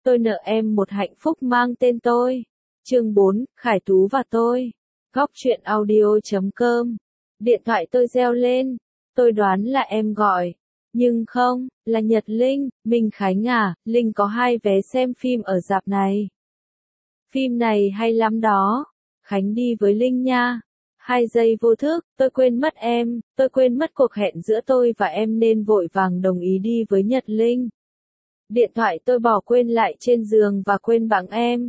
Tôi nợ em một hạnh phúc mang tên tôi. Chương 4, Khải Tú và tôi. Góc truyện audio.com. Điện thoại tôi reo lên. Tôi đoán là em gọi. Nhưng không, là Nhật Linh. Minh Khánh à, Linh có 2 vé xem phim ở rạp này. Phim này hay lắm đó. Khánh đi với Linh nha. 2 giây vô thức, tôi quên mất em, tôi quên mất cuộc hẹn giữa tôi và em nên vội vàng đồng ý đi với Nhật Linh. Điện thoại tôi bỏ quên lại trên giường và quên bẵng em.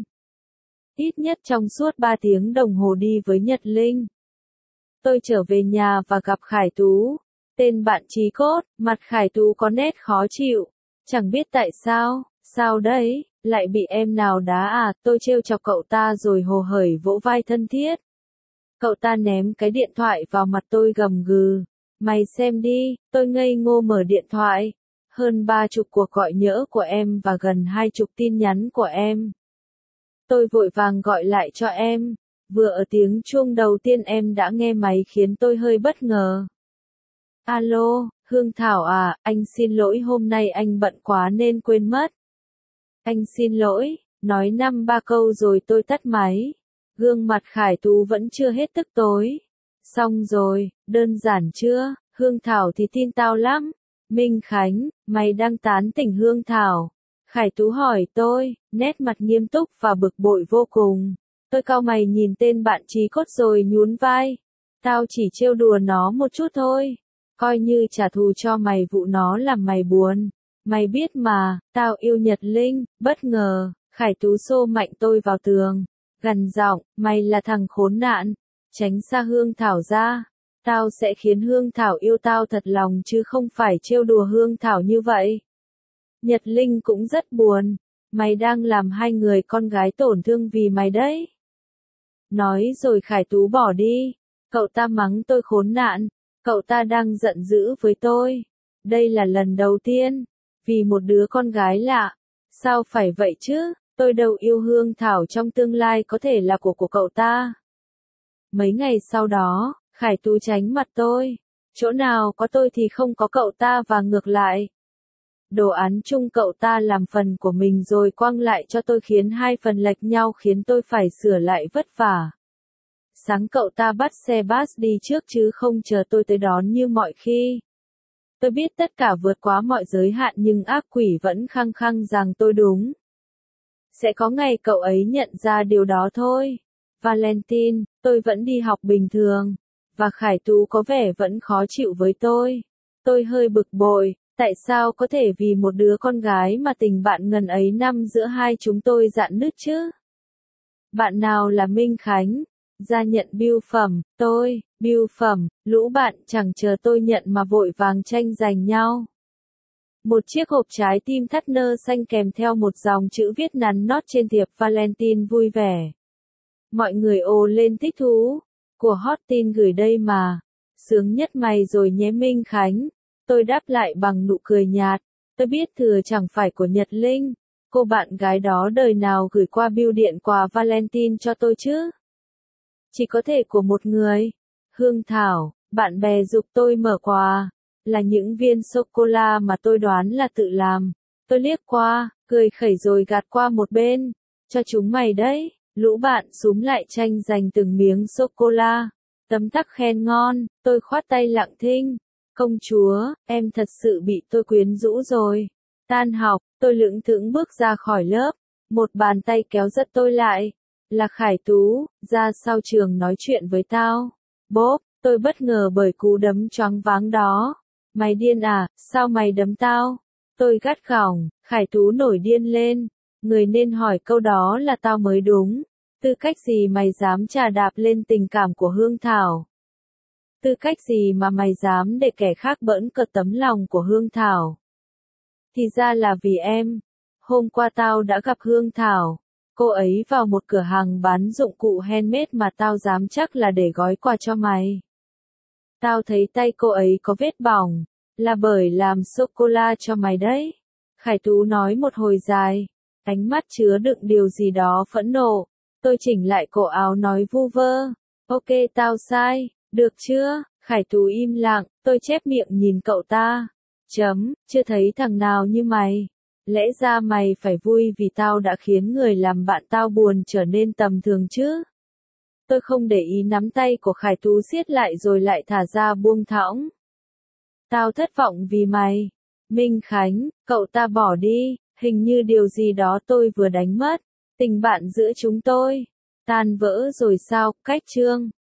Ít nhất trong suốt 3 tiếng đồng hồ đi với Nhật Linh. Tôi trở về nhà và gặp Khải Tú. Tên bạn chí cốt, mặt Khải Tú có nét khó chịu. Chẳng biết tại sao, sao đấy, lại bị em nào đá à, tôi trêu chọc cậu ta rồi hồ hởi vỗ vai thân thiết. Cậu ta ném cái điện thoại vào mặt tôi gầm gừ. Mày xem đi, tôi ngây ngô mở điện thoại. Hơn 30 cuộc gọi nhỡ của em và gần 20 tin nhắn của em. Tôi vội vàng gọi lại cho em. Vừa ở tiếng chuông đầu tiên em đã nghe máy khiến tôi hơi bất ngờ. Alo, Hương Thảo à, anh xin lỗi hôm nay anh bận quá nên quên mất. Anh xin lỗi, nói 5-3 câu rồi tôi tắt máy. Gương mặt Khải Tú vẫn chưa hết tức tối. Xong rồi, đơn giản chưa, Hương Thảo thì tin tao lắm. Minh Khánh, mày đang tán tỉnh Hương Thảo. Khải Tú hỏi tôi, nét mặt nghiêm túc và bực bội vô cùng. Tôi cau mày nhìn tên bạn chí cốt rồi nhún vai. Tao chỉ trêu đùa nó một chút thôi. Coi như trả thù cho mày vụ nó làm mày buồn. Mày biết mà, tao yêu Nhật Linh. Bất ngờ, Khải Tú xô mạnh tôi vào tường. Gằn giọng, mày là thằng khốn nạn. Tránh xa Hương Thảo ra. Tao sẽ khiến Hương Thảo yêu tao thật lòng chứ không phải trêu đùa Hương Thảo như vậy. Nhật Linh cũng rất buồn. Mày đang làm 2 người con gái tổn thương vì mày đấy. Nói rồi Khải Tú bỏ đi. Cậu ta mắng tôi khốn nạn. Cậu ta đang giận dữ với tôi. Đây là lần đầu tiên. Vì một đứa con gái lạ. Sao phải vậy chứ? Tôi đâu yêu Hương Thảo trong tương lai có thể là của cậu ta. Mấy ngày sau đó, Khải Tú tránh mặt tôi. Chỗ nào có tôi thì không có cậu ta và ngược lại. Đồ án chung cậu ta làm phần của mình rồi quăng lại cho tôi khiến 2 phần lệch nhau khiến tôi phải sửa lại vất vả. Sáng cậu ta bắt xe bus đi trước chứ không chờ tôi tới đón như mọi khi. Tôi biết tất cả vượt quá mọi giới hạn nhưng ác quỷ vẫn khăng khăng rằng tôi đúng. Sẽ có ngày cậu ấy nhận ra điều đó thôi. Valentine, tôi vẫn đi học bình thường. Và Khải Tú có vẻ vẫn khó chịu với tôi. Tôi hơi bực bội, tại sao có thể vì một đứa con gái mà tình bạn ngần ấy năm giữa hai chúng tôi rạn nứt chứ? Bạn nào là Minh Khánh? Ra nhận bưu phẩm, tôi, bưu phẩm, lũ bạn chẳng chờ tôi nhận mà vội vàng tranh giành nhau. Một chiếc hộp trái tim thắt nơ xanh kèm theo một dòng chữ viết nắn nót trên thiệp Valentine vui vẻ. Mọi người ồ lên thích thú. Của hot tin gửi đây mà. Sướng nhất mày rồi nhé Minh Khánh. Tôi đáp lại bằng nụ cười nhạt. Tôi biết thừa chẳng phải của Nhật Linh. Cô bạn gái đó đời nào gửi qua bưu điện quà Valentine cho tôi chứ? Chỉ có thể của một người. Hương Thảo, bạn bè giục tôi mở quà. Là những viên sô-cô-la mà tôi đoán là tự làm. Tôi liếc qua, cười khẩy rồi gạt qua một bên. Cho chúng mày đấy. Lũ bạn xúm lại tranh giành từng miếng sô-cô-la. Tấm tắc khen ngon, tôi khoát tay lặng thinh. Công chúa, em thật sự bị tôi quyến rũ rồi. Tan học, tôi lững thững bước ra khỏi lớp. Một bàn tay kéo giật tôi lại. Là Khải Tú, ra sau trường nói chuyện với tao. Bốp, tôi bất ngờ bởi cú đấm choáng váng đó. Mày điên à, sao mày đấm tao? Tôi gắt gỏng, Khải Tú nổi điên lên. Người nên hỏi câu đó là tao mới đúng. Tư cách gì mày dám chà đạp lên tình cảm của Hương Thảo? Tư cách gì mà mày dám để kẻ khác bỡn cợt tấm lòng của Hương Thảo? Thì ra là vì em. Hôm qua tao đã gặp Hương Thảo. Cô ấy vào một cửa hàng bán dụng cụ handmade mà tao dám chắc là để gói quà cho mày. Tao thấy tay cô ấy có vết bỏng. Là bởi làm sô-cô-la cho mày đấy. Khải Tú nói một hồi dài. Ánh mắt chứa đựng điều gì đó phẫn nộ. Tôi chỉnh lại cổ áo nói vu vơ. Ok tao sai, được chưa? Khải Tú im lặng, tôi chép miệng nhìn cậu ta. Chưa thấy thằng nào như mày. Lẽ ra mày phải vui vì tao đã khiến người làm bạn tao buồn trở nên tầm thường chứ. Tôi không để ý nắm tay của Khải Tú siết lại rồi lại thả ra buông thõng. Tao thất vọng vì mày. Minh Khánh, cậu ta bỏ đi, hình như điều gì đó tôi vừa đánh mất. Tình bạn giữa chúng tôi tan vỡ rồi sao? Cách chương